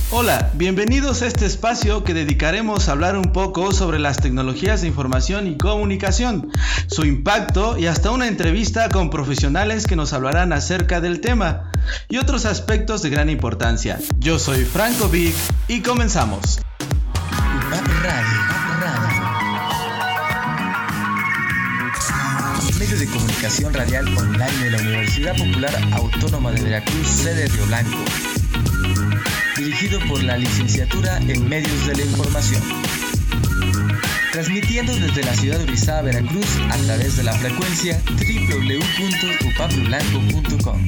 Hola, bienvenidos a este espacio que dedicaremos a hablar un poco sobre las tecnologías de información y comunicación, su impacto y hasta una entrevista con profesionales que nos hablarán acerca del tema y otros aspectos de gran importancia. Yo soy Franco Vic y comenzamos. Medio de comunicación radial online de la Universidad Popular Autónoma de Veracruz, sede Río Blanco. Dirigido por la Licenciatura en Medios de la Información. Transmitiendo desde la ciudad de Orizaba, Veracruz, a través de la frecuencia www.upaproblanco.com.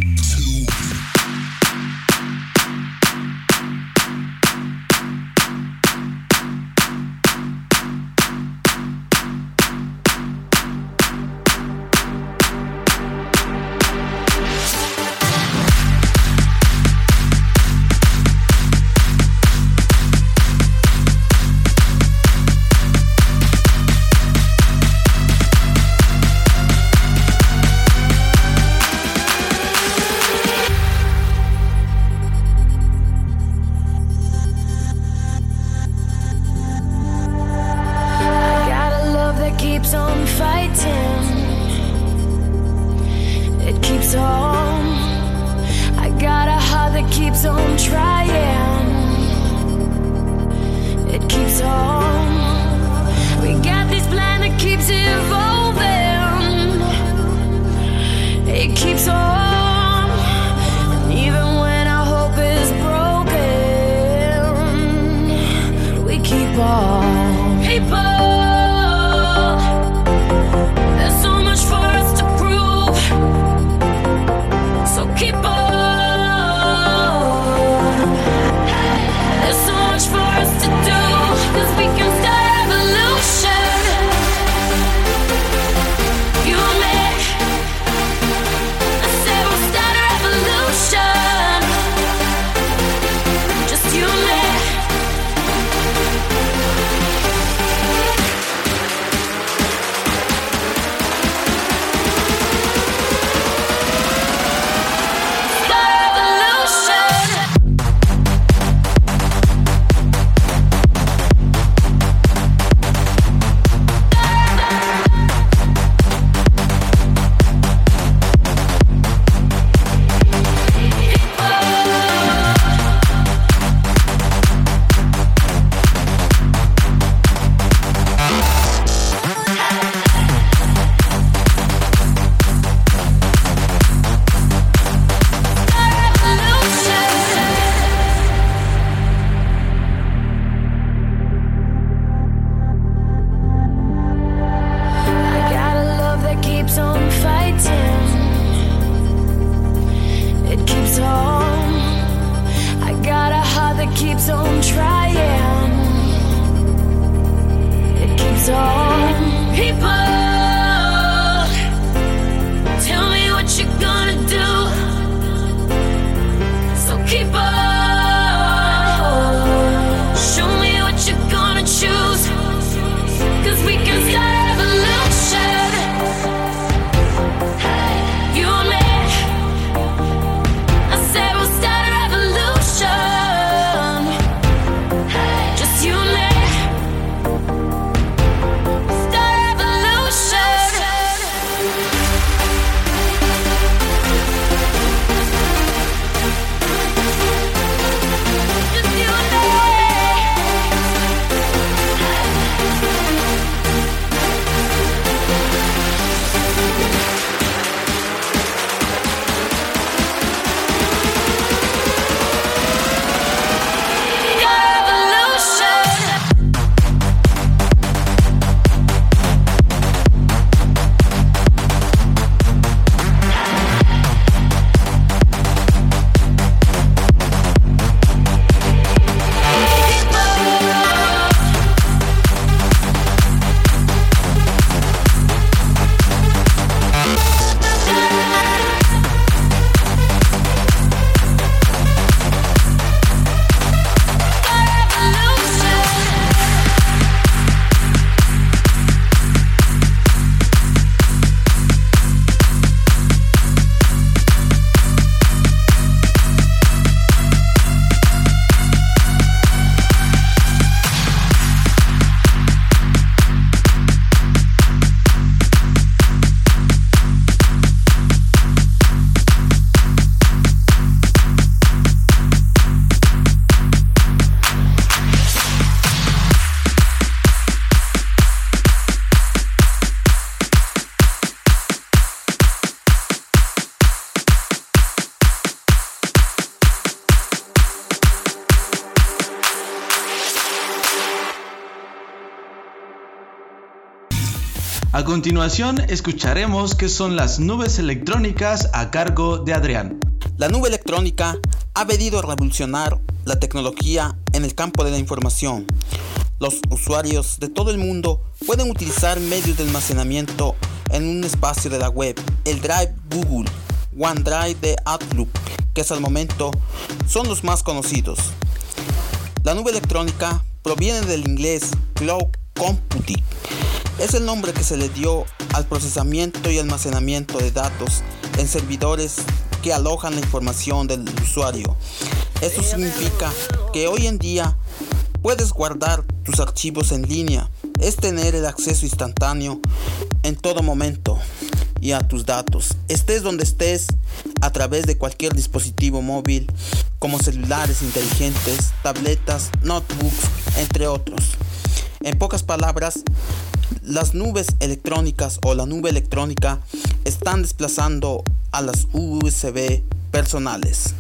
A continuación, escucharemos qué son las nubes electrónicas a cargo de Adrián. La nube electrónica ha venido a revolucionar la tecnología en el campo de la información. Los usuarios de todo el mundo pueden utilizar medios de almacenamiento en un espacio de la web, el Drive Google, OneDrive de Outlook, que hasta el momento son los más conocidos. La nube electrónica proviene del inglés Cloud Computing. Es el nombre que se le dio al procesamiento y almacenamiento de datos en servidores que alojan la información del usuario. Esto significa que hoy en día puedes guardar tus archivos en línea. Es tener el acceso instantáneo en todo momento y a tus datos, estés donde estés, a través de cualquier dispositivo móvil, como celulares inteligentes, tabletas, notebooks, entre otros. En pocas palabras, las nubes electrónicas o la nube electrónica están desplazando a las USB personales.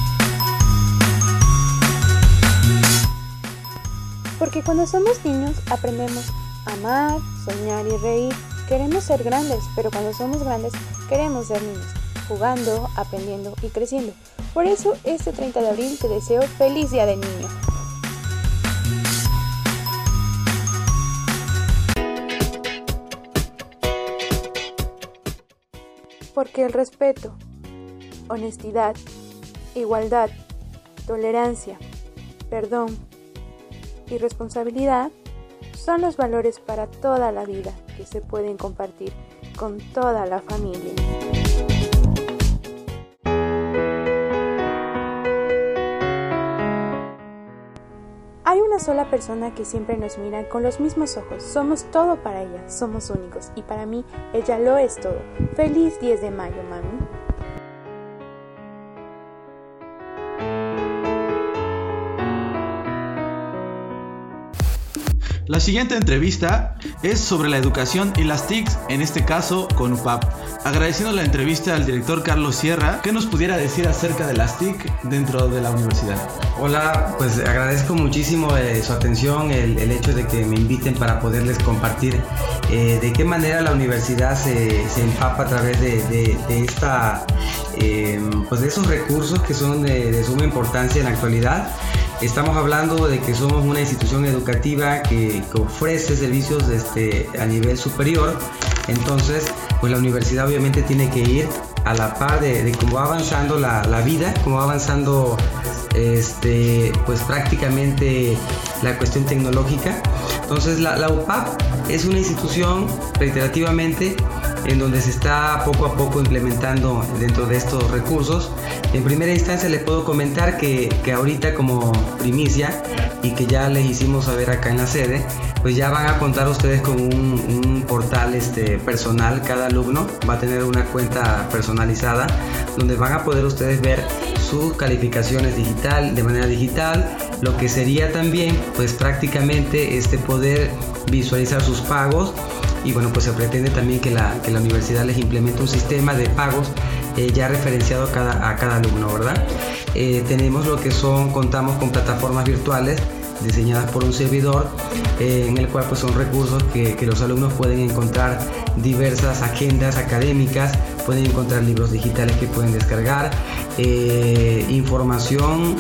Porque cuando somos niños aprendemos a amar, soñar y reír. Queremos ser grandes, pero cuando somos grandes queremos ser niños, jugando, aprendiendo y creciendo. Por eso este 30 de abril te deseo feliz Día del Niño. Porque el respeto, honestidad, igualdad, tolerancia, perdón y responsabilidad son los valores para toda la vida que se pueden compartir con toda la familia. Hay una sola persona que siempre nos mira con los mismos ojos. Somos todo para ella, somos únicos y para mí ella lo es todo. Feliz 10 de mayo, mami. La siguiente entrevista es sobre la educación y las TICs, en este caso con UPAP. Agradeciendo la entrevista al director Carlos Sierra, ¿qué nos pudiera decir acerca de las TIC dentro de la universidad? Hola, pues agradezco muchísimo su atención, el hecho de que me inviten para poderles compartir de qué manera la universidad se empapa a través de esta, pues de esos recursos que son de suma importancia en la actualidad. Estamos hablando de que somos una institución educativa que ofrece servicios a nivel superior. Entonces, pues la universidad obviamente tiene que ir a la par de cómo va avanzando la vida, cómo va avanzando pues prácticamente la cuestión tecnológica. Entonces la UPAP es una institución, reiterativamente, en donde se está poco a poco implementando dentro de estos recursos. En primera instancia les puedo comentar que ahorita, como primicia, y que ya les hicimos saber acá en la sede, pues ya van a contar ustedes con un portal personal. Cada alumno va a tener una cuenta personalizada donde van a poder ustedes ver sus calificaciones de manera digital, lo que sería también pues prácticamente poder visualizar sus pagos. Y bueno, pues se pretende también que la universidad les implemente un sistema de pagos ya referenciado a cada alumno, ¿verdad? Contamos con plataformas virtuales diseñadas por un servidor, en el cual pues son recursos que los alumnos pueden encontrar diversas agendas académicas, pueden encontrar libros digitales que pueden descargar, información,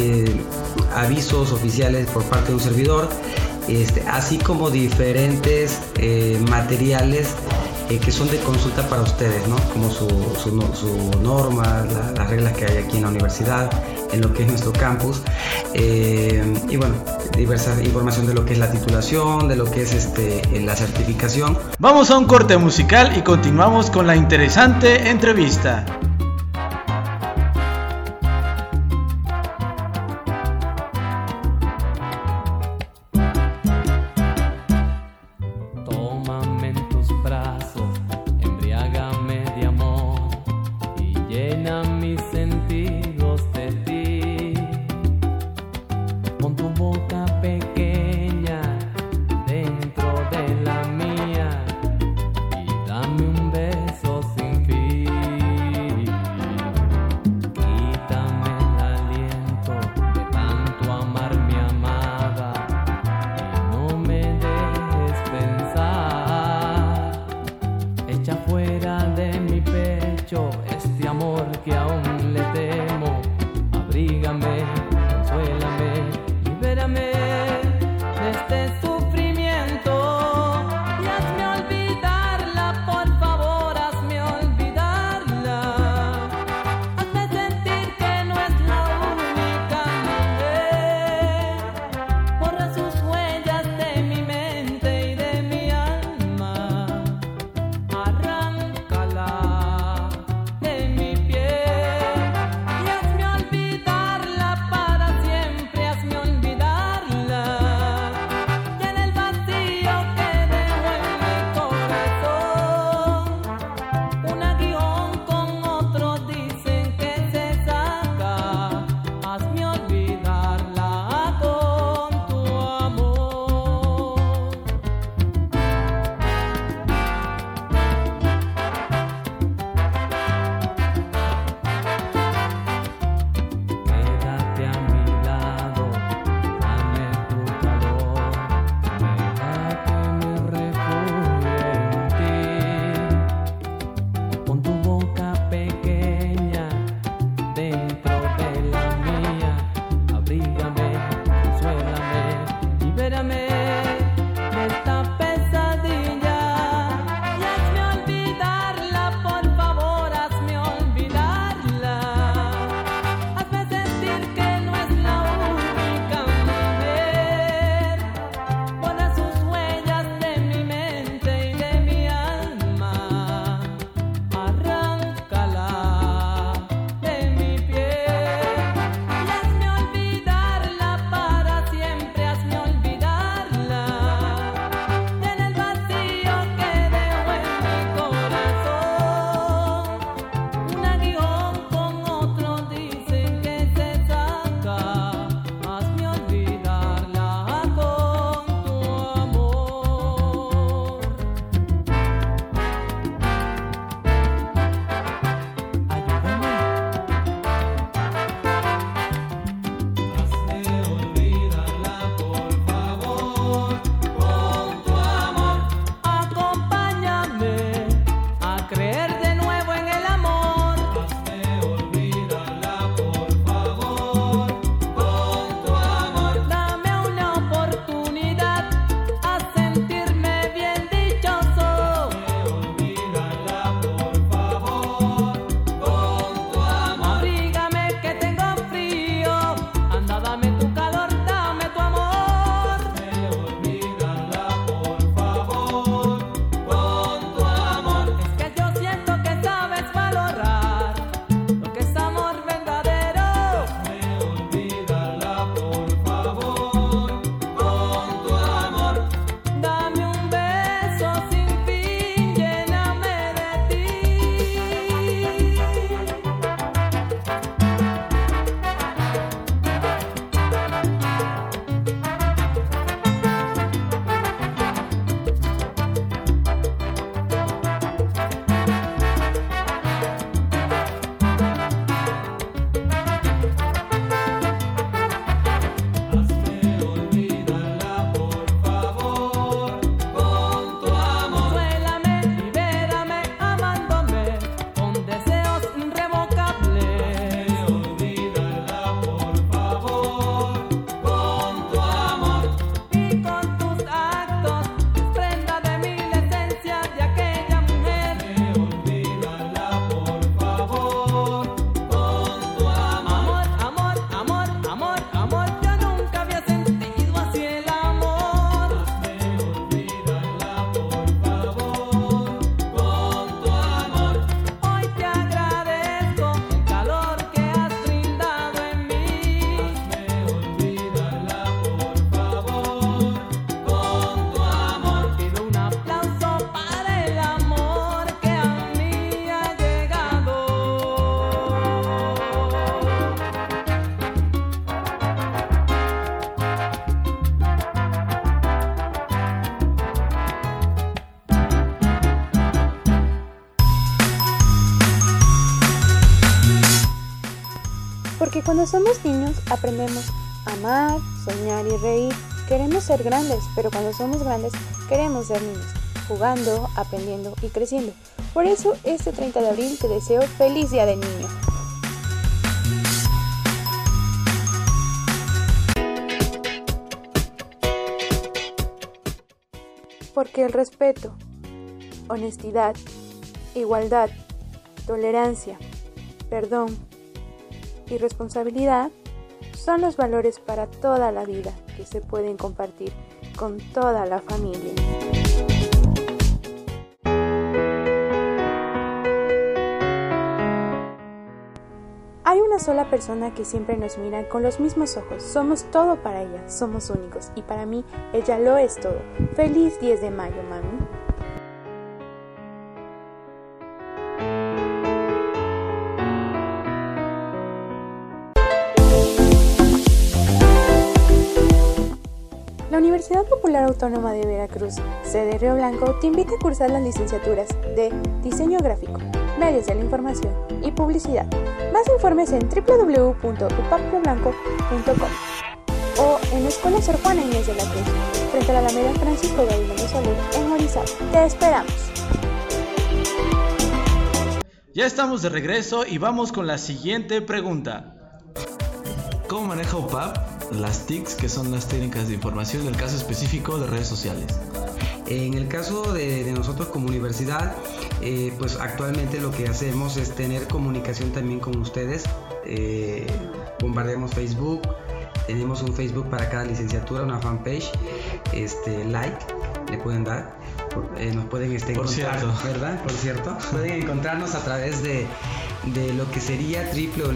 avisos oficiales por parte de un servidor, así como diferentes materiales que son de consulta para ustedes, ¿no? Como su norma, las reglas que hay aquí en la universidad, en lo que es nuestro campus, y bueno, diversa información de lo que es la titulación, de lo que es la certificación. Vamos a un corte musical y continuamos con la interesante entrevista. cuando somos niños aprendemos a amar, soñar y reír. Queremos ser grandes, pero cuando somos grandes queremos ser niños, jugando, aprendiendo y creciendo. Por eso este 30 de abril te deseo feliz Día del Niño. Porque el respeto, honestidad, igualdad, tolerancia, perdón y responsabilidad son los valores para toda la vida que se pueden compartir con toda la familia. Hay una sola persona que siempre nos mira con los mismos ojos. Somos todo para ella, somos únicos y para mí ella lo es todo. Feliz 10 de mayo, mami. La Universidad Popular Autónoma de Veracruz, sede Río Blanco, te invita a cursar las licenciaturas de Diseño Gráfico, Medios de la Información y Publicidad. Más informes en www.upaprioblanco.com o en la Escuela Sor Juana Inés de la Cruz, frente a la Alameda Francisco Gabriel Soler, en Orizaba. Te esperamos. Ya estamos de regreso y vamos con la siguiente pregunta. ¿Cómo maneja UPAP las TICs, que son las técnicas de información, en el caso específico de redes sociales? En el caso de nosotros como universidad, pues actualmente lo que hacemos es tener comunicación también con ustedes. Bombardeamos Facebook, tenemos un Facebook para cada licenciatura, una fanpage, like, le pueden dar. Nos pueden encontrar, ¿verdad? Por cierto, pueden encontrarnos a través de lo que sería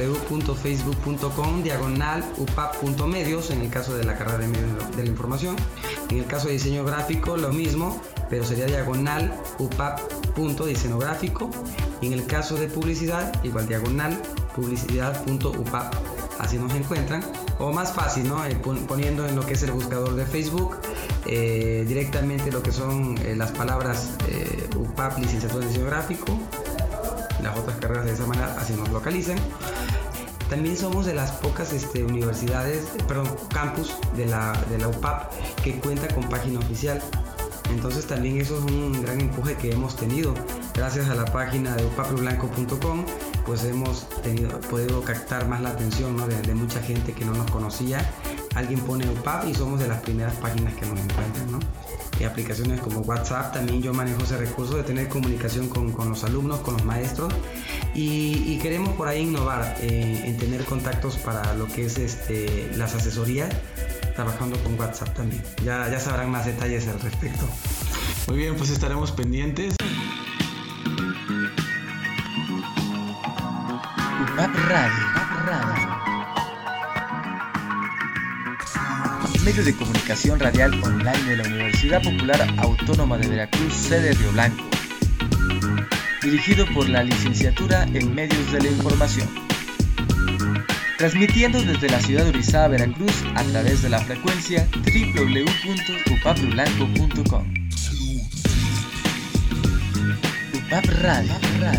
www.facebook.com/upap.medios en el caso de la carrera de medios de la información. En el caso de diseño gráfico lo mismo, pero sería /upap.diseñográfico. Y en el caso de publicidad, igual /publicidad.upap. Así nos encuentran, o más fácil, ¿no? Poniendo en lo que es el buscador de Facebook directamente lo que son las palabras UPAP, licenciatura en diseño gráfico, las otras carreras de esa manera, así nos localizan. También somos de las pocas campus de la UPAP que cuenta con página oficial. Entonces también eso es un gran empuje que hemos tenido. Gracias a la página de upaprioblanco.com, pues hemos podido captar más la atención, ¿no? de mucha gente que no nos conocía. Alguien pone UPAP y somos de las primeras páginas que nos encuentran, ¿no? Y aplicaciones como WhatsApp, también yo manejo ese recurso de tener comunicación con los alumnos, con los maestros, y queremos por ahí innovar en tener contactos para lo que es las asesorías, trabajando con WhatsApp también. Ya sabrán más detalles al respecto. Muy bien, pues estaremos pendientes. UPAP Radio. Medio de comunicación radial online de la Universidad Popular Autónoma de Veracruz, sede Río Blanco. Dirigido por la licenciatura en Medios de la Información. Transmitiendo desde la ciudad de Orizaba, Veracruz, a través de la frecuencia www.upaprioblanco.com. UPAP Radio.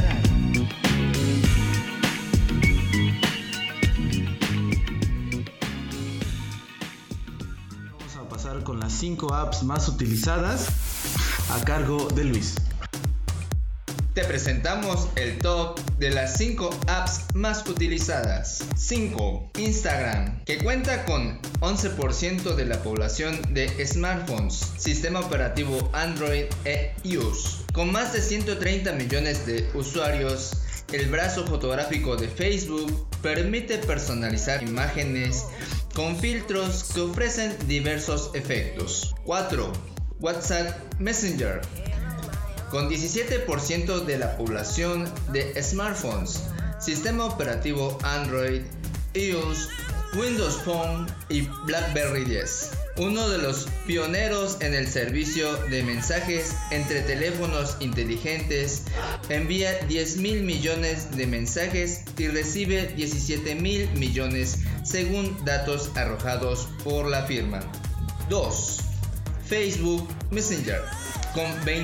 Con las 5 apps más utilizadas a cargo de Luis. Te presentamos el top de las 5 apps más utilizadas. 5. Instagram, que cuenta con 11% de la población de smartphones, sistema operativo Android e iOS. Con más de 130 millones de usuarios, el brazo fotográfico de Facebook permite personalizar imágenes con filtros que ofrecen diversos efectos. 4. WhatsApp Messenger, con 17% de la población de smartphones, sistema operativo Android, iOS, Windows Phone y BlackBerry 10. Uno de los pioneros en el servicio de mensajes entre teléfonos inteligentes, envía 10.000 millones de mensajes y recibe 17.000 millones según datos arrojados por la firma. 2. Facebook Messenger, con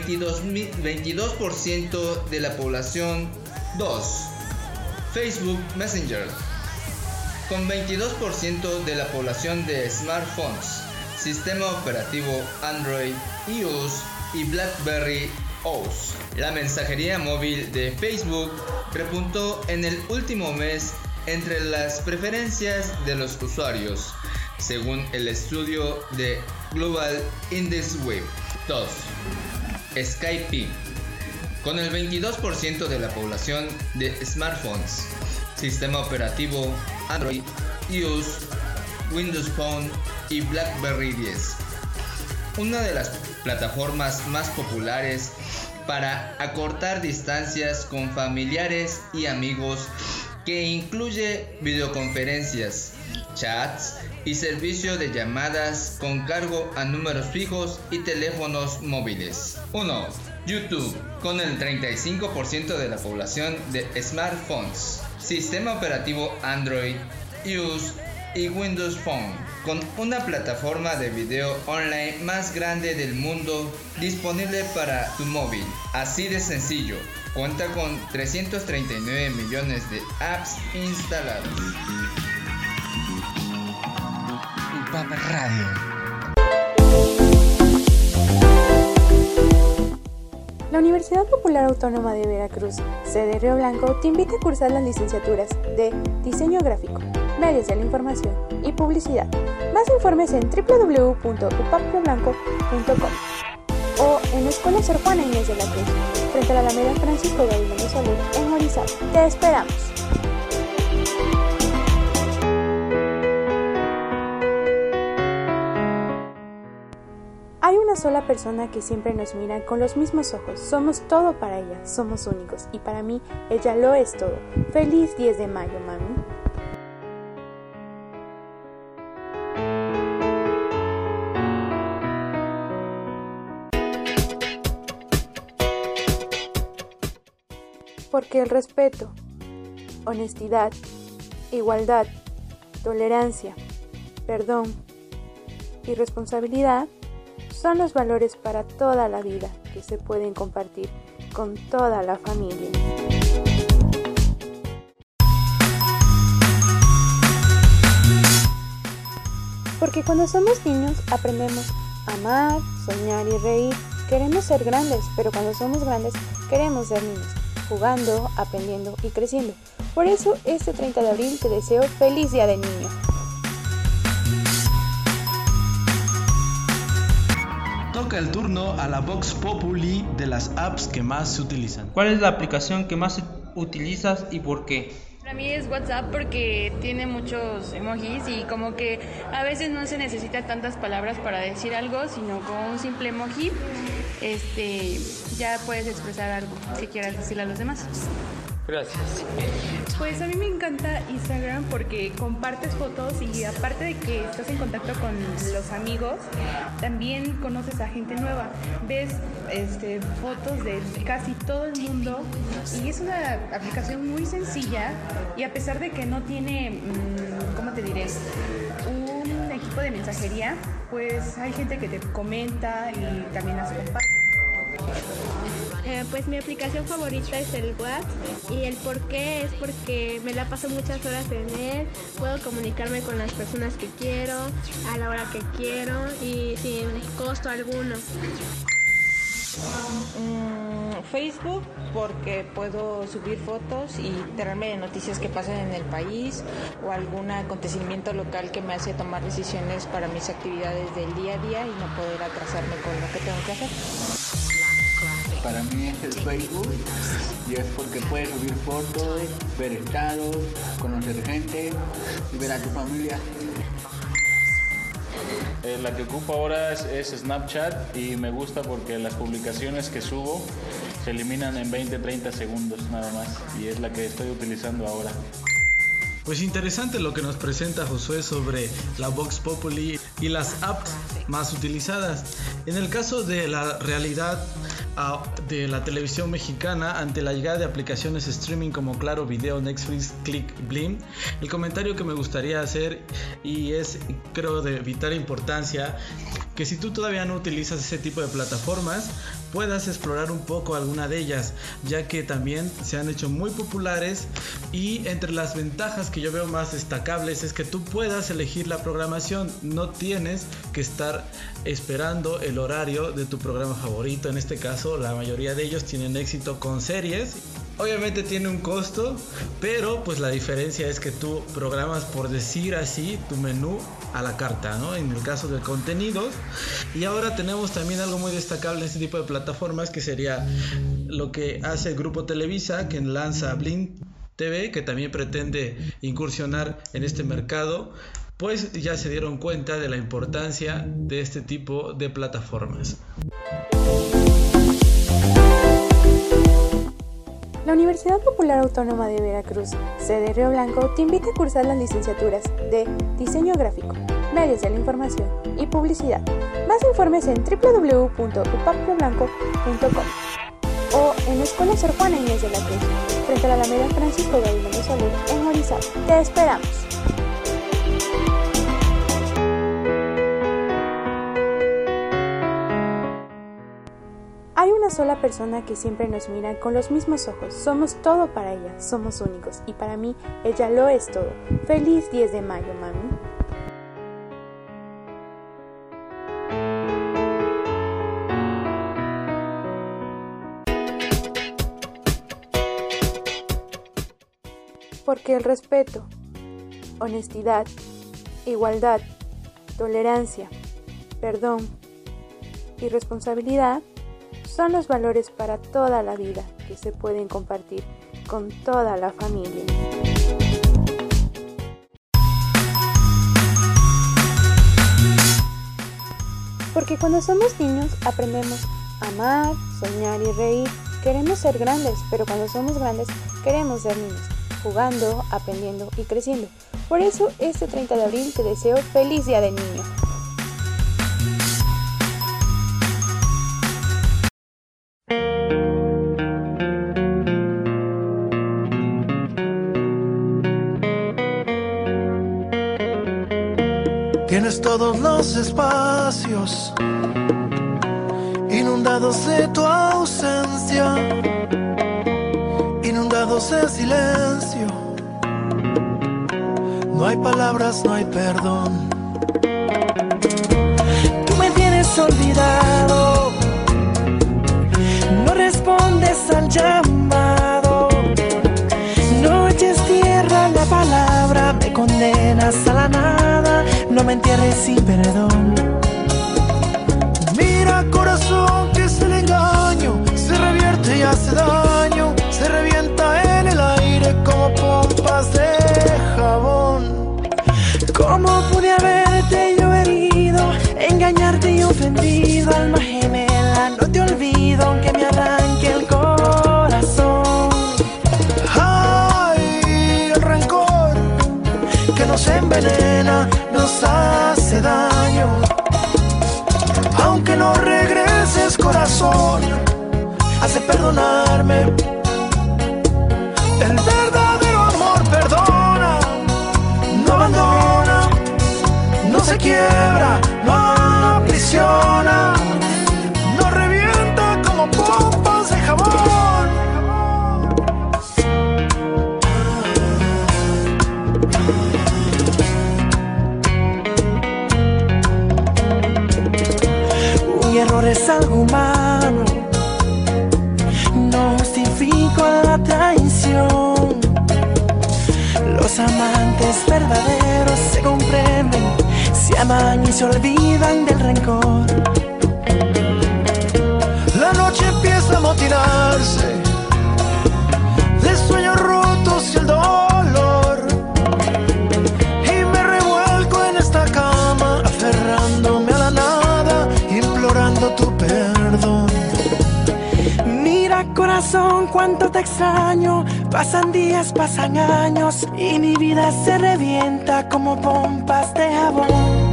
22% de la población. 2. Facebook Messenger, con 22% de la población de smartphones, sistema operativo Android, iOS y BlackBerry OS. La mensajería móvil de Facebook repuntó en el último mes entre las preferencias de los usuarios, según el estudio de Global Index Web. 2. Skype, con el 22% de la población de smartphones, sistema operativo Android, iOS, Windows Phone y BlackBerry 10. Una de las plataformas más populares para acortar distancias con familiares y amigos, que incluye videoconferencias, chats y servicio de llamadas con cargo a números fijos y teléfonos móviles. 1. YouTube, con el 35% de la población de smartphones, sistema operativo Android, iOS y Windows Phone, con una plataforma de video online más grande del mundo disponible para tu móvil. Así de sencillo, cuenta con 339 millones de apps instaladas. UPAP Radio. La Universidad Popular Autónoma de Veracruz, sede Río Blanco, te invita a cursar las licenciaturas de Diseño Gráfico, Medios de la Información y Publicidad. Más informes en www.upaprioblanco.com o en la Escuela Sor Juana Inés de la Cruz, frente a la Alameda Francisco Gabriel Soler, en Orizaba. ¡Te esperamos! Hay una sola persona que siempre nos mira con los mismos ojos. Somos todo para ella, somos únicos y para mí ella lo es todo. ¡Feliz 10 de mayo, mami! Porque el respeto, honestidad, igualdad, tolerancia, perdón y responsabilidad son los valores para toda la vida que se pueden compartir con toda la familia. Porque cuando somos niños aprendemos a amar, soñar y reír. Queremos ser grandes, pero cuando somos grandes queremos ser niños, jugando, aprendiendo y creciendo. Por eso este 30 de abril te deseo feliz Día del Niño. Toca el turno a la Vox Populi de las apps que más se utilizan. ¿Cuál es la aplicación que más utilizas y por qué? Para mí es WhatsApp porque tiene muchos emojis y como que a veces no se necesita tantas palabras para decir algo, sino con un simple emoji ya puedes expresar algo que quieras decirle a los demás. Gracias. Pues a mí me encanta Instagram porque compartes fotos y aparte de que estás en contacto con los amigos, también conoces a gente nueva. Ves fotos de casi todo el mundo y es una aplicación muy sencilla y a pesar de que no tiene, ¿cómo te diré? Un equipo de mensajería, pues hay gente que te comenta y también las comparte. Pues mi aplicación favorita es el WhatsApp y el por qué es porque me la paso muchas horas en él, puedo comunicarme con las personas que quiero, a la hora que quiero y sin costo alguno. Facebook porque puedo subir fotos y enterarme de noticias que pasan en el país o algún acontecimiento local que me hace tomar decisiones para mis actividades del día a día y no poder atrasarme con lo que tengo que hacer. Para mí es el Facebook y es porque puedes subir fotos, ver estados, conocer gente y ver a tu familia. La que ocupo ahora es Snapchat y me gusta porque las publicaciones que subo se eliminan en 20-30 segundos nada más y es la que estoy utilizando ahora. Pues interesante lo que nos presenta Josué sobre la Vox Populi y las apps más utilizadas. En el caso de la realidad de la televisión mexicana ante la llegada de aplicaciones streaming como Claro Video, Netflix, Click, Blim, el comentario que me gustaría hacer y es creo de vital importancia que si tú todavía no utilizas ese tipo de plataformas, puedas explorar un poco alguna de ellas, ya que también se han hecho muy populares, y entre las ventajas que yo veo más destacables es que tú puedas elegir la programación, no tienes que estar esperando el horario de tu programa favorito. En este caso, la mayoría de ellos tienen éxito con series. Obviamente tiene un costo, pero pues la diferencia es que tú programas, por decir así, tu menú a la carta, ¿no? En el caso de contenidos. Y ahora tenemos también algo muy destacable en este tipo de plataformas, que sería lo que hace el grupo Televisa, que lanza Blim TV, que también pretende incursionar en este mercado. Pues ya se dieron cuenta de la importancia de este tipo de plataformas. La Universidad Popular Autónoma de Veracruz, sede Río Blanco, te invita a cursar las licenciaturas de Diseño Gráfico, Medios de la Información y Publicidad. Más informes en www.upaprioblanco.com o en la Escuela Sor Juana Inés de la Cruz, frente a la Alameda Francisco Gabriel Soler, en Orizaba. ¡Te esperamos! Hay una sola persona que siempre nos mira con los mismos ojos. Somos todo para ella, somos únicos, y para mí ella lo es todo. ¡Feliz 10 de mayo, mami! Porque el respeto, honestidad, igualdad, tolerancia, perdón y responsabilidad son los valores para toda la vida que se pueden compartir con toda la familia. Porque cuando somos niños aprendemos a amar, soñar y reír. Queremos ser grandes, pero cuando somos grandes queremos ser niños, jugando, aprendiendo y creciendo. Por eso este 30 de abril te deseo feliz Día del Niño. Tienes todos los espacios inundados de tu ausencia, inundados de silencio. No hay palabras, no hay perdón. Tú me tienes olvidado, no respondes al llamado, no eches tierra a la palabra, me condenas a la nada. No me entierres sin perdón. Mira, corazón, que es el engaño, se revierte y hace daño, se revienta en el aire como pompas de jabón. ¿Cómo pude haberte yo herido, engañarte y ofendido? Alma gemela, no te olvido aunque me arranque el corazón. Ay, el rencor que nos envenena, nos hace daño. Aunque no regreses, corazón, hace perdonarme. El verdadero amor perdona, no abandona, no se quiebra, no aprisiona, no revienta como pompas de jabón. Un error es algo humano, no justifico la traición. Los amantes verdaderos se comprenden, se aman y se olvidan del rencor. La noche empieza a motinarse de sueños rotos y el dolor, y me revuelco en esta cama aferrándome a la nada, implorando tu perdón. Mira, corazón, cuánto te extraño. Pasan días, pasan años y mi vida se revienta como pompas de jabón.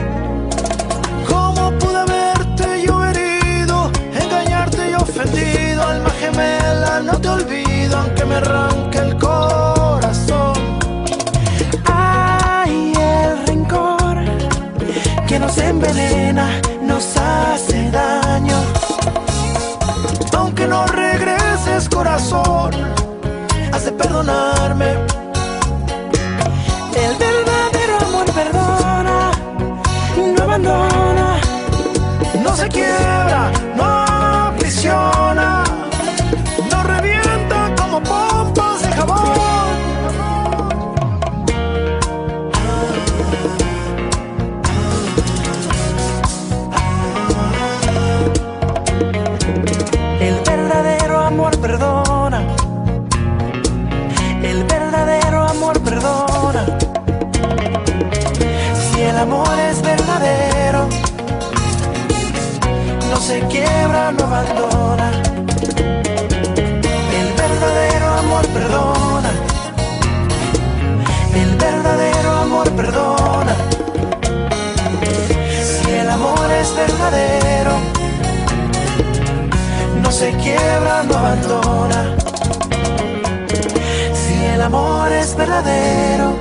¿Cómo pude haberte yo herido, engañarte y ofendido? Alma gemela, no te olvido aunque me arranque el corazón. Ay, el rencor que nos envenena, nos hace daño. perdonarme. El verdadero amor perdona, no abandona, no se quiebra, no aprisiona, no revienta como pompas de jabón. El verdadero amor perdona, el verdadero amor perdona. Si el amor es verdadero, no se quiebra, no abandona. El verdadero amor perdona, el verdadero amor perdona. Si el amor es verdadero, no se quiebra, no abandona. Si el amor es verdadero,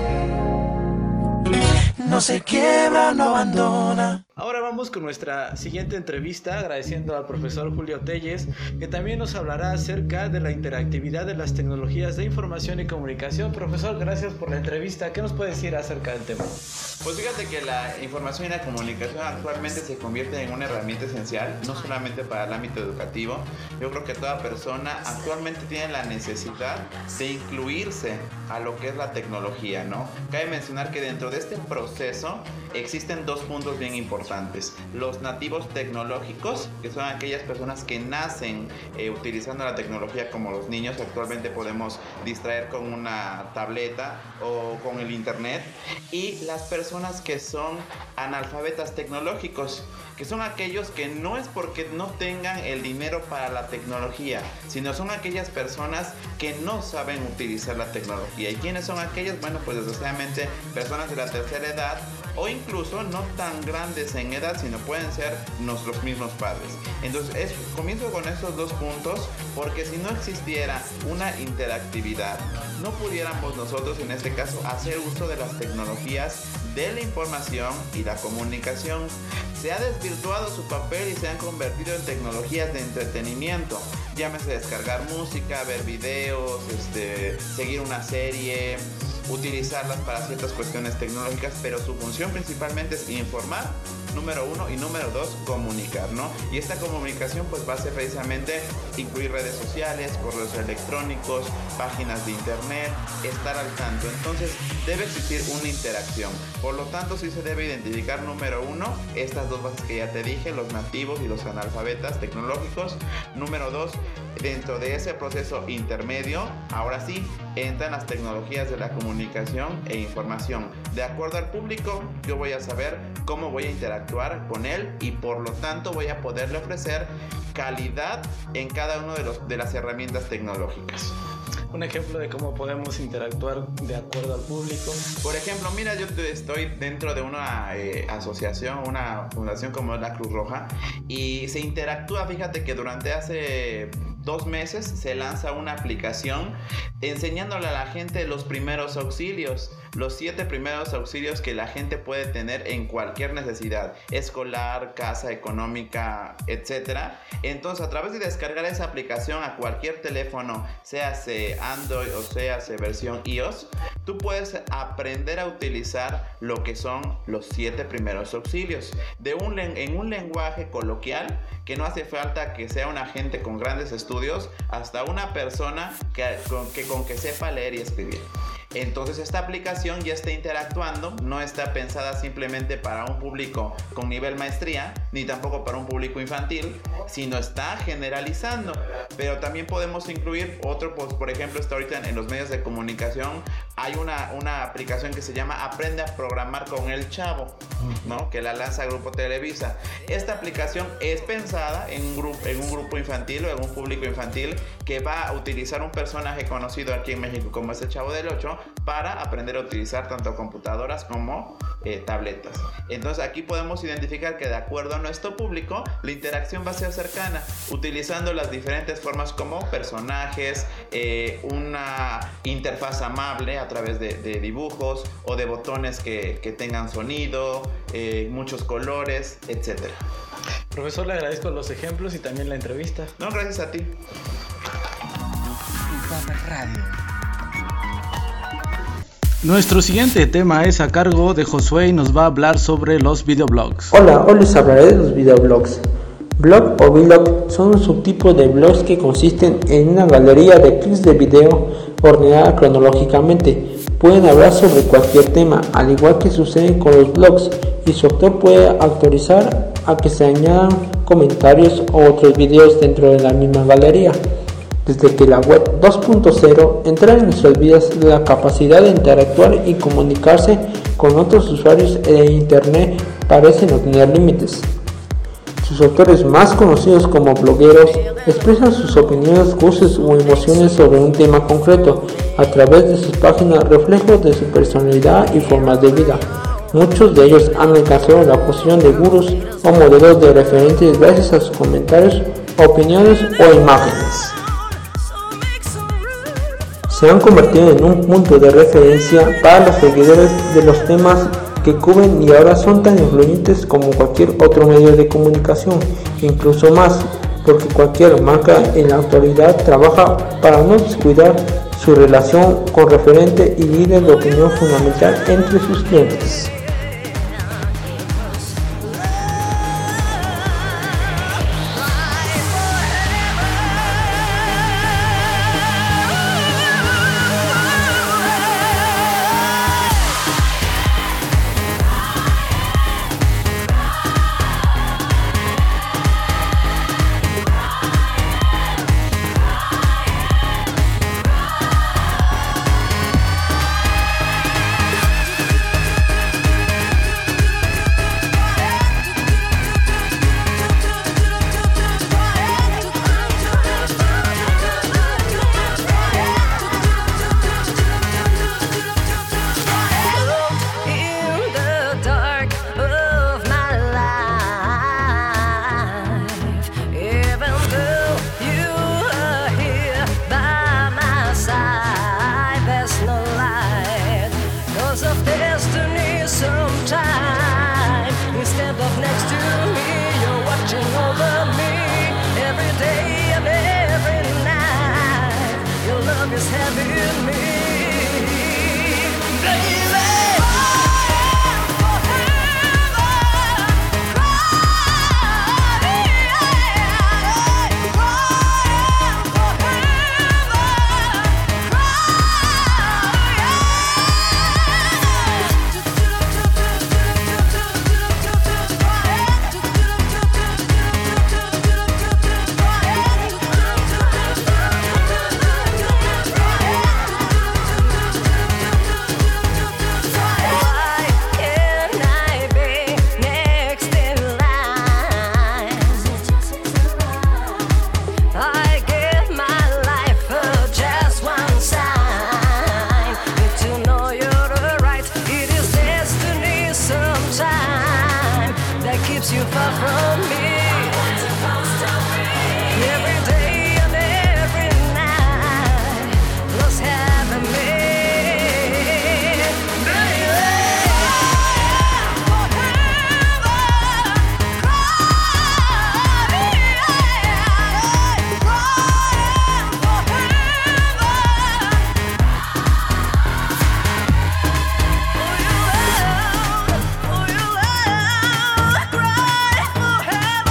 no se quiebra, no abandona. Ahora vamos con nuestra siguiente entrevista, agradeciendo al profesor Julio Telles, que también nos hablará acerca de la interactividad de las tecnologías de información y comunicación. Profesor, gracias por la entrevista. ¿Qué nos puede decir acerca del tema? Pues fíjate que la información y la comunicación actualmente se convierte en una herramienta esencial, no solamente para el ámbito educativo. Yo creo que toda persona actualmente tiene la necesidad de incluirse a lo que es la tecnología, ¿no? Cabe mencionar que dentro de este proceso existen dos puntos bien importantes. Los nativos tecnológicos, que son aquellas personas que nacen utilizando la tecnología, como los niños. Actualmente podemos distraer con una tableta o con el internet. Y las personas que son analfabetas tecnológicos, que son aquellos que no es porque no tengan el dinero para la tecnología, sino son aquellas personas que no saben utilizar la tecnología. ¿Y quiénes son aquellas? Bueno, pues desgraciadamente personas de la tercera edad, o incluso no tan grandes en edad, sino pueden ser nuestros mismos padres. Entonces comienzo con estos dos puntos, porque si no existiera una interactividad, no pudiéramos nosotros en este caso hacer uso de las tecnologías de la información y la comunicación. Se ha desvirtuado su papel y se han convertido en tecnologías de entretenimiento. Llámese descargar música, ver videos, seguir una serie, utilizarlas para ciertas cuestiones tecnológicas, pero su función principalmente es informar, número uno, y número dos, comunicar, ¿no? Y esta comunicación pues va a ser precisamente incluir redes sociales, correos electrónicos, páginas de internet, estar al tanto. Entonces debe existir una interacción. Por lo tanto, sí se debe identificar, número uno, estas dos bases que ya te dije, los nativos y los analfabetas tecnológicos. Número dos, dentro de ese proceso intermedio, ahora sí, entran las tecnologías de la comunicación e información. De acuerdo al público, yo voy a saber cómo voy a interactuar con él y por lo tanto voy a poderle ofrecer calidad en cada uno de las herramientas tecnológicas. Un ejemplo de cómo podemos interactuar de acuerdo al público. Por ejemplo, mira, yo estoy dentro de una asociación, una fundación como la Cruz Roja, y se interactúa. Fíjate que durante hace 2 meses se lanza una aplicación enseñándole a la gente los primeros auxilios, los 7 primeros auxilios que la gente puede tener en cualquier necesidad escolar, casa, económica, etc. Entonces, a través de descargar esa aplicación a cualquier teléfono, sea Android o sea versión iOS, tú puedes aprender a utilizar lo que son los 7 primeros auxilios en un lenguaje coloquial, que no hace falta que sea una gente con grandes estudios, hasta una persona con que sepa leer y escribir. Entonces esta aplicación ya está interactuando, no está pensada simplemente para un público con nivel maestría, ni tampoco para un público infantil, sino está generalizando. Pero también podemos incluir otro, pues, por ejemplo, está ahorita en los medios de comunicación, hay una aplicación que se llama Aprende a Programar con el Chavo, ¿no? Que la lanza Grupo Televisa. Esta aplicación es pensada en un grupo infantil o en un público infantil que va a utilizar un personaje conocido aquí en México como es el Chavo del 8 para aprender a utilizar tanto computadoras como tabletas. Entonces aquí podemos identificar que de acuerdo a nuestro público la interacción va a ser cercana, utilizando las diferentes formas como personajes, una interfaz amable a través de dibujos o de botones que tengan sonido, muchos colores, etc. Profesor, le agradezco los ejemplos y también la entrevista. No, gracias a ti. Radio. Nuestro siguiente tema es a cargo de Josué y nos va a hablar sobre los videoblogs. Hola, hoy les hablaré de los videoblogs. Blog o vlog son un subtipo de blogs que consisten en una galería de clips de video ordenada cronológicamente. Pueden hablar sobre cualquier tema, al igual que sucede con los blogs, y su autor puede autorizar a que se añadan comentarios o otros videos dentro de la misma galería. Desde que la web 2.0 entra en nuestras vidas, la capacidad de interactuar y comunicarse con otros usuarios de Internet parece no tener límites. Sus autores más conocidos como blogueros expresan sus opiniones, gustos o emociones sobre un tema concreto a través de sus páginas, reflejos de su personalidad y formas de vida. Muchos de ellos han alcanzado la posición de gurús o modelos de referentes gracias a sus comentarios, opiniones o imágenes. Se han convertido en un punto de referencia para los seguidores de los temas que cubren y ahora son tan influyentes como cualquier otro medio de comunicación, incluso más, porque cualquier marca en la actualidad trabaja para no descuidar su relación con referente y líder de opinión fundamental entre sus clientes. Forever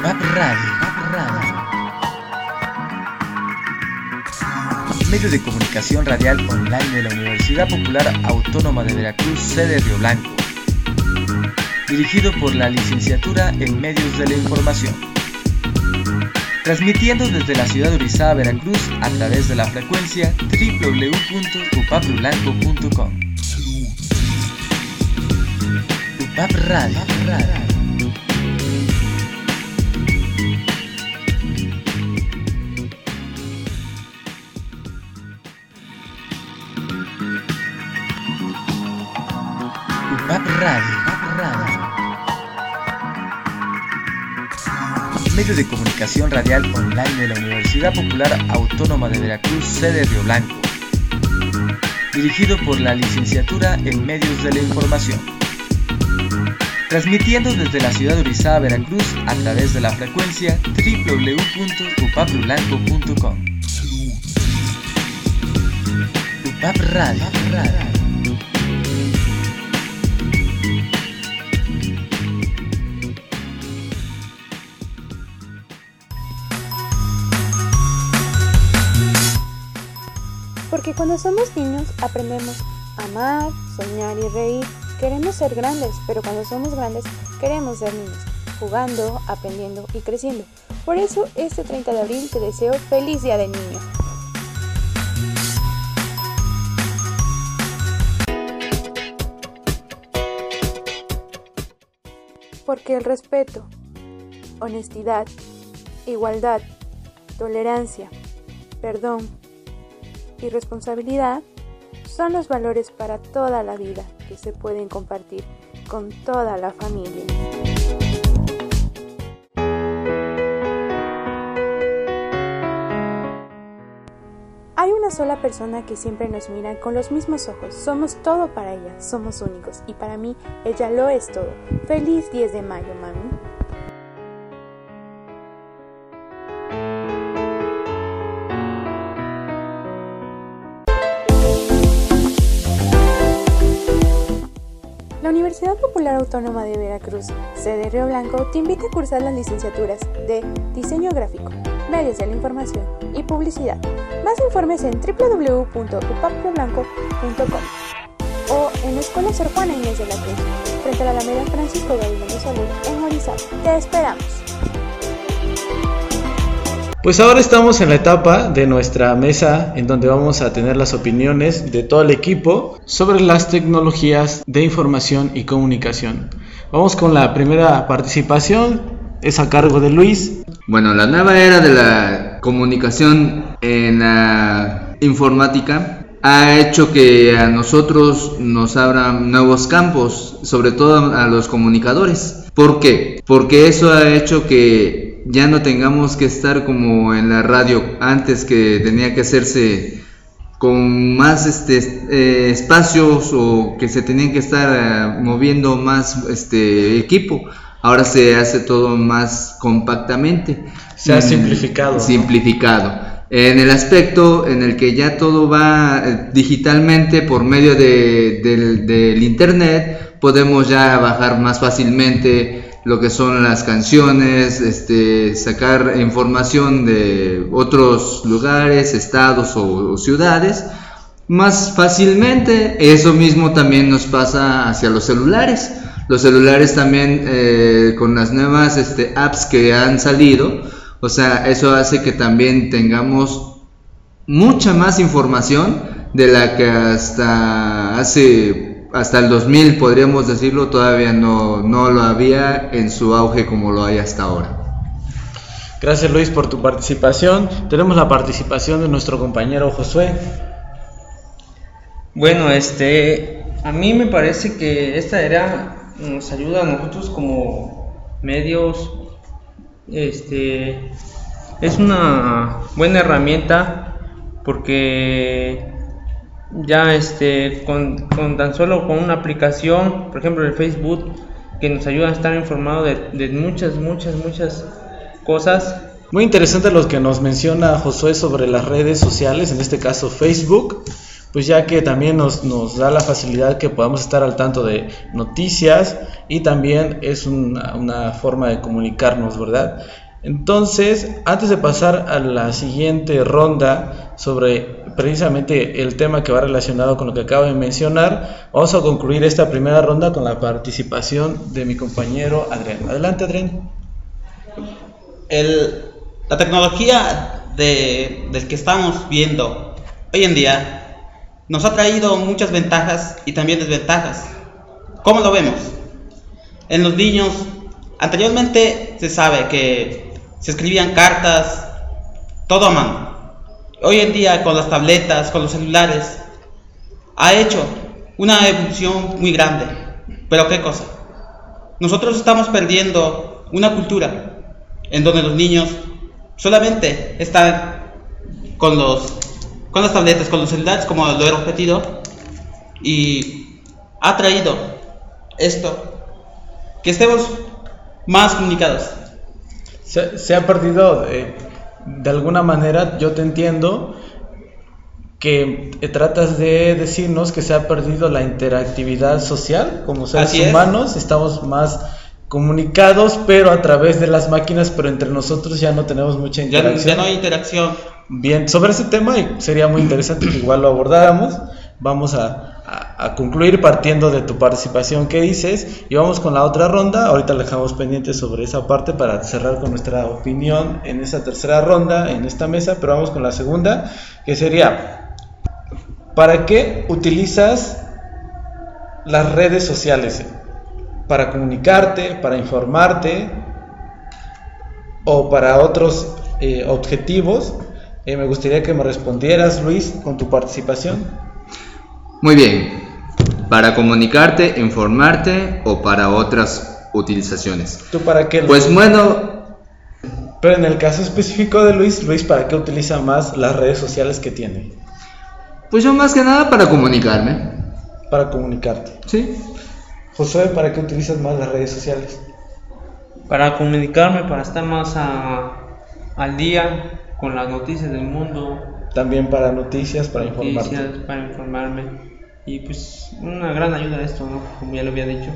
UPAP Radio. Medio de comunicación radial online de la Universidad Popular Autónoma de Veracruz, sede Río Blanco. Dirigido por la Licenciatura en Medios de la Información. Transmitiendo desde la ciudad de Orizaba, Veracruz, a través de la frecuencia www.upaprulanco.com. UPAP Radio. UPAP Radio. Medio de comunicación radial online de la Universidad Popular Autónoma de Veracruz, sede Río Blanco. Dirigido por la Licenciatura en Medios de la Información. Transmitiendo desde la ciudad de Orizaba, Veracruz, a través de la frecuencia www.upaprulanco.com. UPAP Radio. Porque cuando somos niños aprendemos a amar, soñar y reír. Queremos ser grandes, pero cuando somos grandes queremos ser niños, jugando, aprendiendo y creciendo. Por eso este 30 de abril te deseo feliz Día del Niño. Porque el respeto, honestidad, igualdad, tolerancia, perdón y responsabilidad son los valores para toda la vida que se pueden compartir con toda la familia. Hay una sola persona que siempre nos mira con los mismos ojos. Somos todo para ella, somos únicos y para mí ella lo es todo. Feliz 10 de mayo, mami. La Universidad Popular Autónoma de Veracruz, sede Río Blanco, te invita a cursar las licenciaturas de Diseño Gráfico, Medios de la Información y Publicidad. Más informes en www.upaproblanco.com o en la Escuela Sor Juana Inés de la Cruz, frente a la Alameda Francisco Gabriel Salud, en Orizaba. ¡Te esperamos! Pues ahora estamos en la etapa de nuestra mesa en donde vamos a tener las opiniones de todo el equipo sobre las tecnologías de información y comunicación. Vamos con la primera participación, es a cargo de Luis. Bueno, la nueva era de la comunicación en la informática ha hecho que a nosotros nos abran nuevos campos, sobre todo a los comunicadores. ¿Por qué? Porque eso ha hecho que ya no tengamos que estar como en la radio antes, que tenía que hacerse con más espacios, o que se tenían que estar moviendo más equipo. Ahora se hace todo más compactamente. Se ha simplificado. Simplificado. ¿No? En el aspecto en el que ya todo va digitalmente por medio del internet, podemos ya bajar más fácilmente lo que son las canciones, sacar información de otros lugares, estados o ciudades más fácilmente. Eso mismo también nos pasa hacia los celulares. Los celulares también, con las nuevas apps que han salido, o sea, eso hace que también tengamos mucha más información de la que hasta el 2000, podríamos decirlo, todavía no lo había en su auge como lo hay hasta ahora. Gracias, Luis, por tu participación. Tenemos la participación de nuestro compañero Josué. Bueno, a mí me parece que esta era nos ayuda a nosotros como medios. Es una buena herramienta porque ya con tan solo con una aplicación, por ejemplo el Facebook, que nos ayuda a estar informado de muchas cosas. Muy interesante lo que nos menciona Josué sobre las redes sociales, en este caso Facebook, pues ya que también nos da la facilidad que podamos estar al tanto de noticias y también es una forma de comunicarnos, ¿verdad? Entonces, antes de pasar a la siguiente ronda sobre precisamente el tema que va relacionado con lo que acabo de mencionar, vamos a concluir esta primera ronda con la participación de mi compañero Adrián. Adelante, Adrián. La tecnología del que estamos viendo hoy en día nos ha traído muchas ventajas y también desventajas. ¿Cómo lo vemos? En los niños, anteriormente se sabe que se escribían cartas, todo a mano. Hoy en día con las tabletas, con los celulares, ha hecho una evolución muy grande. Pero ¿qué cosa? Nosotros estamos perdiendo una cultura en donde los niños solamente están con las tabletas, con los celulares, como lo he repetido, y ha traído esto, que estemos más comunicados. Se ha perdido, de alguna manera, yo te entiendo, que tratas de decirnos que se ha perdido la interactividad social, como seres humanos, estamos más comunicados, pero a través de las máquinas, pero entre nosotros ya no tenemos mucha interacción. Ya no hay interacción. Bien, sobre ese tema sería muy interesante que igual lo abordáramos. Vamos a concluir partiendo de tu participación que dices y vamos con la otra ronda. Ahorita le dejamos pendiente sobre esa parte para cerrar con nuestra opinión en esa tercera ronda, en esta mesa, pero vamos con la segunda, que sería: ¿para qué utilizas las redes sociales? ¿Para comunicarte, para informarte o para otros objetivos? Me gustaría que me respondieras, Luis, con tu participación. Muy bien. ¿Para comunicarte, informarte o para otras utilizaciones? ¿Tú para qué? Pues bueno... Pero en el caso específico de Luis, ¿para qué utiliza más las redes sociales que tiene? Pues yo más que nada para comunicarme. Para comunicarte. Sí. Josué, ¿para qué utilizas más las redes sociales? Para comunicarme, para estar más al día con las noticias del mundo. También para noticias, para informarte. Para informarme. Y pues una gran ayuda esto, ¿no? Como ya lo había dicho.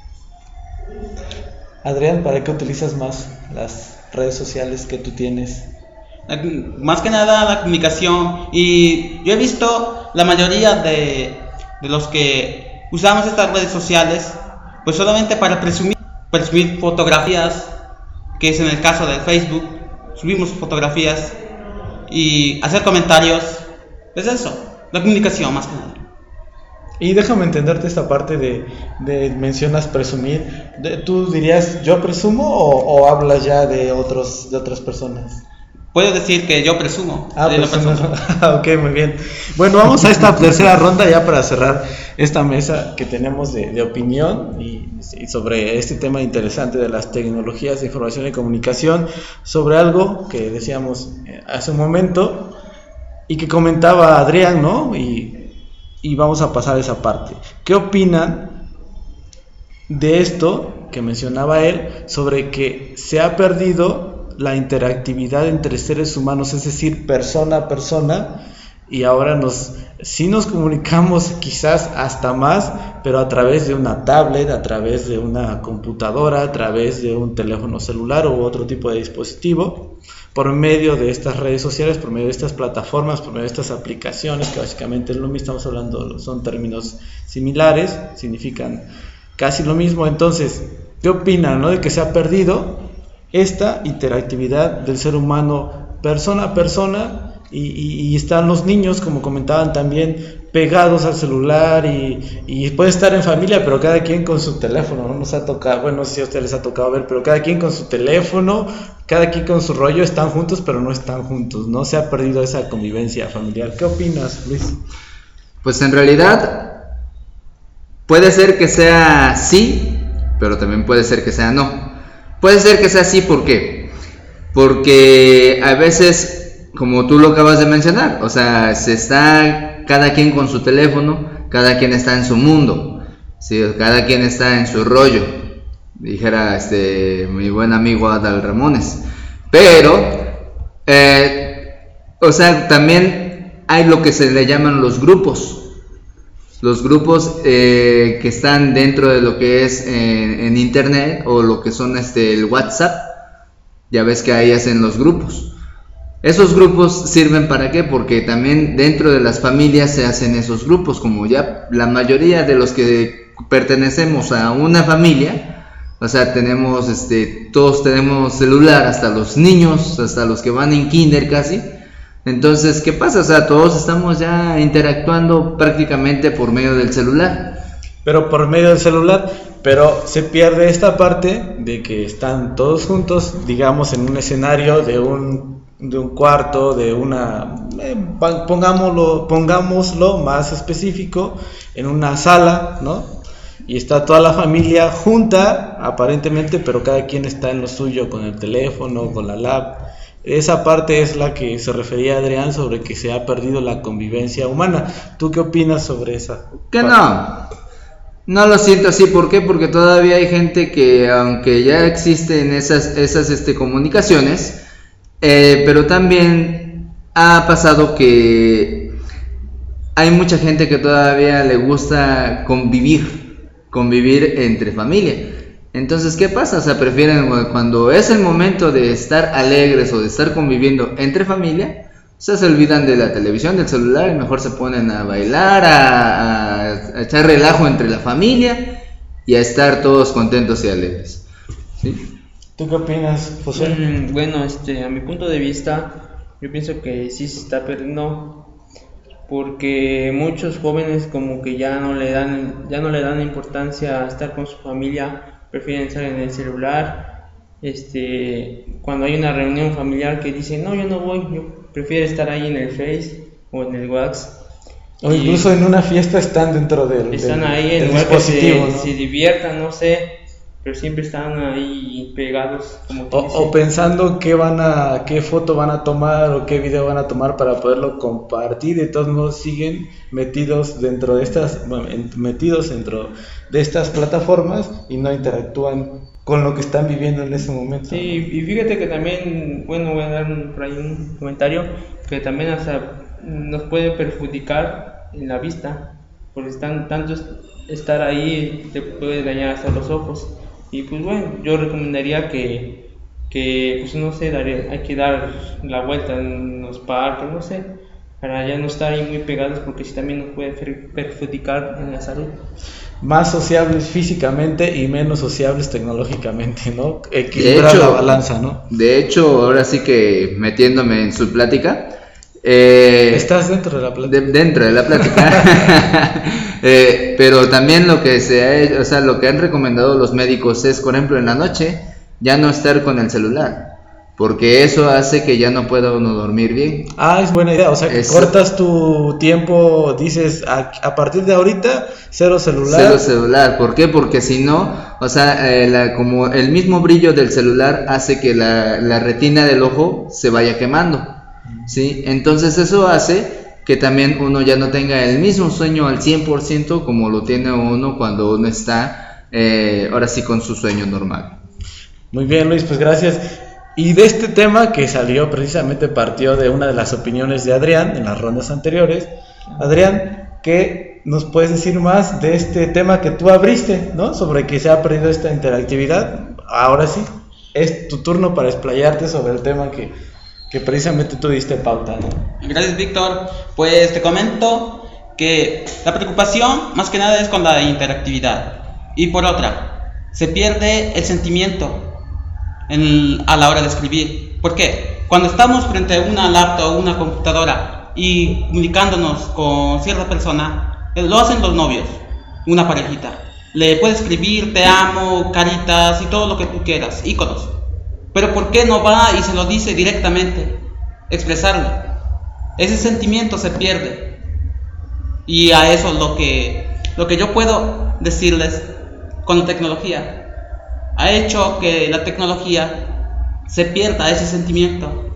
Adrián, ¿para qué utilizas más las redes sociales que tú tienes? Más que nada la comunicación. Y yo he visto la mayoría de los que usamos estas redes sociales pues solamente para presumir fotografías, que es en el caso de Facebook, subimos fotografías y hacer comentarios. Es eso, la comunicación más que nada. Y déjame entenderte esta parte de mencionas presumir. ¿Tú dirías yo presumo o hablas ya de otras personas? Puedo decir que yo presumo. Ok, muy bien. Bueno, vamos a esta tercera ronda ya para cerrar esta mesa que tenemos de opinión y sobre este tema interesante de las tecnologías de información y comunicación, sobre algo que decíamos hace un momento y que comentaba Adrián, ¿no? Y vamos a pasar a esa parte. ¿Qué opinan de esto que mencionaba él sobre que se ha perdido la interactividad entre seres humanos, es decir, persona a persona, y ahora sí nos comunicamos quizás hasta más, pero a través de una tablet, a través de una computadora, a través de un teléfono celular u otro tipo de dispositivo, por medio de estas redes sociales, por medio de estas plataformas, por medio de estas aplicaciones, que básicamente es lo mismo, estamos hablando, son términos similares, significan casi lo mismo. Entonces, ¿qué opinan, no, de que se ha perdido esta interactividad del ser humano persona a persona y están los niños, como comentaban también, pegados al celular y puede estar en familia, pero cada quien con su teléfono? No nos ha tocado, bueno, no sé si a ustedes les ha tocado ver, pero cada quien con su teléfono, cada quien con su rollo, están juntos pero no están juntos, ¿no? Se ha perdido esa convivencia familiar. ¿Qué opinas, Luis? Pues en realidad puede ser que sea sí, pero también puede ser que sea no. Puede ser que sea así, ¿por qué? Porque a veces, como tú lo acabas de mencionar, o sea, se está cada quien con su teléfono, cada quien está en su mundo, ¿sí? Cada quien está en su rollo, dijera mi buen amigo Adal Ramones. Pero, o sea, también hay lo que se le llaman los grupos. Los grupos que están dentro de lo que es en internet, o lo que son el WhatsApp. Ya ves que ahí hacen los grupos. Esos grupos sirven para qué, porque también dentro de las familias se hacen esos grupos. Como ya la mayoría de los que pertenecemos a una familia, o sea, tenemos todos tenemos celular, hasta los niños, hasta los que van en kinder casi. Entonces, ¿qué pasa? O sea, todos estamos ya interactuando prácticamente por medio del celular. Pero por medio del celular, pero se pierde esta parte de que están todos juntos, digamos, en un escenario de un cuarto, de una, pongámoslo más específico, en una sala, ¿no? Y está toda la familia junta, aparentemente, pero cada quien está en lo suyo, con el teléfono, con la lab. Esa parte es la que se refería Adrián, sobre que se ha perdido la convivencia humana. ¿Tú qué opinas sobre esa que parte? No lo siento así. ¿Por qué? Porque todavía hay gente que, aunque ya existen esas comunicaciones, pero también ha pasado que hay mucha gente que todavía le gusta convivir entre familia. Entonces, ¿qué pasa? O sea, prefieren, cuando es el momento de estar alegres o de estar conviviendo entre familia, se olvidan de la televisión, del celular, y mejor se ponen a bailar, a echar relajo entre la familia y a estar todos contentos y alegres. ¿Sí? ¿Tú qué opinas, José? Bueno, a mi punto de vista, yo pienso que sí se está perdiendo, porque muchos jóvenes como que ya no le dan importancia a estar con su familia, prefieren estar en el celular. Cuando hay una reunión familiar que dicen, no, yo no voy, yo prefiero estar ahí en el Face o en el WhatsApp. O incluso en una fiesta están dentro del ahí en lugar que se diviertan, no sé, pero siempre están ahí pegados. O pensando qué foto van a tomar o qué video van a tomar para poderlo compartir. De todos modos siguen metidos dentro de estas plataformas y no interactúan con lo que están viviendo en ese momento. Sí, y fíjate que también, voy a dar por ahí un comentario, que también hasta nos puede perjudicar en la vista, porque tanto estar ahí te puede dañar hasta los ojos. Y pues bueno, yo recomendaría que pues no sé, hay que dar la vuelta en los parques, no sé, para ya no estar ahí muy pegados, porque sí también nos puede perjudicar en la salud. Más sociables físicamente y menos sociables tecnológicamente, ¿no? Equilibrar la balanza, ¿no? De hecho, ahora sí que metiéndome en su plática, estás dentro de la plática. Dentro de la plática. Pero también lo que lo que han recomendado los médicos es, por ejemplo, en la noche ya no estar con el celular, porque eso hace que ya no pueda uno dormir bien. Es buena idea. O sea, que cortas tu tiempo, dices, a partir de ahorita cero celular. ¿Por qué? Porque si no, o sea, como el mismo brillo del celular hace que la retina del ojo se vaya quemando, ¿sí? Entonces eso hace que también uno ya no tenga el mismo sueño al 100% como lo tiene uno cuando uno está ahora sí con su sueño normal. Muy bien, Luis, pues gracias. Y de este tema que salió, precisamente partió de una de las opiniones de Adrián en las rondas anteriores. Adrián, ¿qué nos puedes decir más de este tema que tú abriste, ¿no? Sobre que se ha perdido esta interactividad. Ahora sí, es tu turno para explayarte sobre el tema que precisamente tú diste pauta, ¿no? Gracias, Víctor. Pues te comento que la preocupación más que nada es con la interactividad. Y por otra, se pierde el sentimiento a la hora de escribir. ¿Por qué? Cuando estamos frente a una laptop o una computadora y comunicándonos con cierta persona, lo hacen los novios, una parejita. Le puedes escribir te amo, caritas y todo lo que tú quieras, íconos. Pero ¿por qué no va y se lo dice directamente? Expresarlo. Ese sentimiento se pierde. Y a eso lo que yo puedo decirles con la tecnología ha hecho que la tecnología se pierda ese sentimiento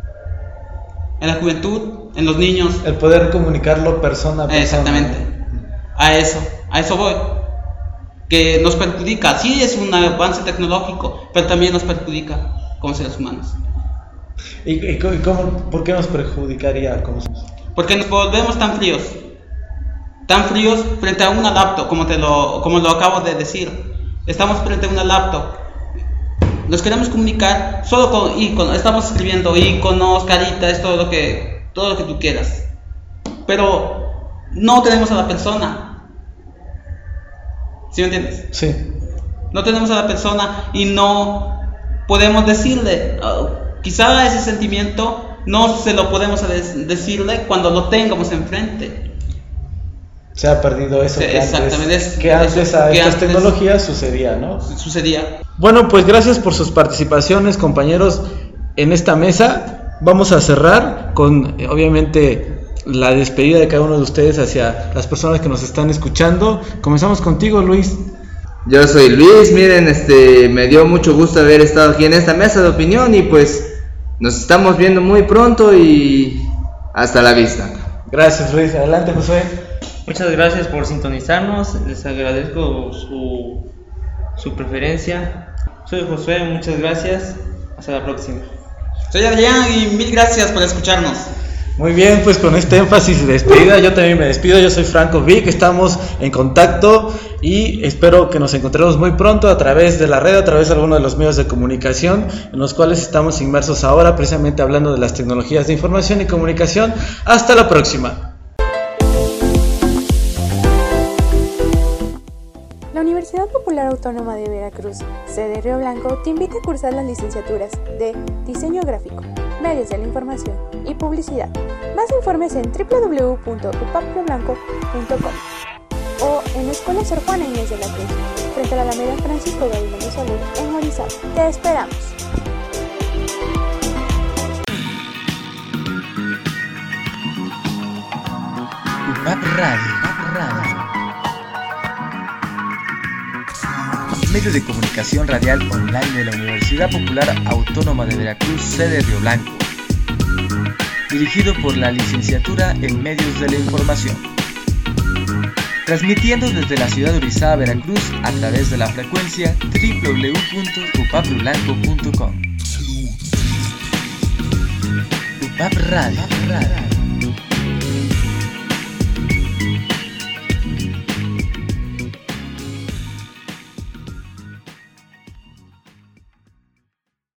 en la juventud, en los niños. El poder comunicarlo persona a persona. Exactamente. A eso voy. Que nos perjudica. Sí, es un avance tecnológico, pero también nos perjudica como seres humanos. ¿Y por qué nos perjudicaría como seres humanos? Porque nos volvemos tan fríos frente a una laptop, como lo acabo de decir. Estamos frente a una laptop, nos queremos comunicar solo con iconos, estamos escribiendo iconos, caritas, todo lo que tú quieras, pero no tenemos a la persona. ¿Sí me entiendes? Sí. No tenemos a la persona y no podemos decirle, quizá ese sentimiento no se lo podemos decirle cuando lo tengamos enfrente. Se ha perdido eso que antes a estas tecnologías sucedía, ¿no? Sucedía. Bueno, pues gracias por sus participaciones, compañeros, en esta mesa. Vamos a cerrar con, obviamente, la despedida de cada uno de ustedes hacia las personas que nos están escuchando. Comenzamos contigo, Luis. Yo soy Luis, miren, me dio mucho gusto haber estado aquí en esta mesa de opinión y pues nos estamos viendo muy pronto y hasta la vista. Gracias, Luis. Adelante, Josué. Muchas gracias por sintonizarnos, les agradezco su preferencia. Soy Josué, muchas gracias, hasta la próxima. Soy Adrián y mil gracias por escucharnos. Muy bien, pues con este énfasis de despedida yo también me despido. Yo soy Franco Vic, estamos en contacto y espero que nos encontremos muy pronto a través de la red, a través de alguno de los medios de comunicación en los cuales estamos inmersos ahora, precisamente hablando de las tecnologías de información y comunicación. Hasta la próxima. La Universidad Popular Autónoma de Veracruz, sede Río Blanco, te invita a cursar las licenciaturas de Diseño Gráfico, Medios de la Información y Publicidad. Más informes en www.upaproblanco.com o en la Escuela Sor Juana Inés de la Cruz, frente a la Alameda Francisco Gabriel Soler, en Orizaba. ¡Te esperamos! UPAP Radio. Medio de comunicación radial online de la Universidad Popular Autónoma de Veracruz, sede Río Blanco. Dirigido por la Licenciatura en Medios de la Información. Transmitiendo desde la ciudad de Orizaba, Veracruz, a través de la frecuencia www.upaproblanco.com. UPAP Radio.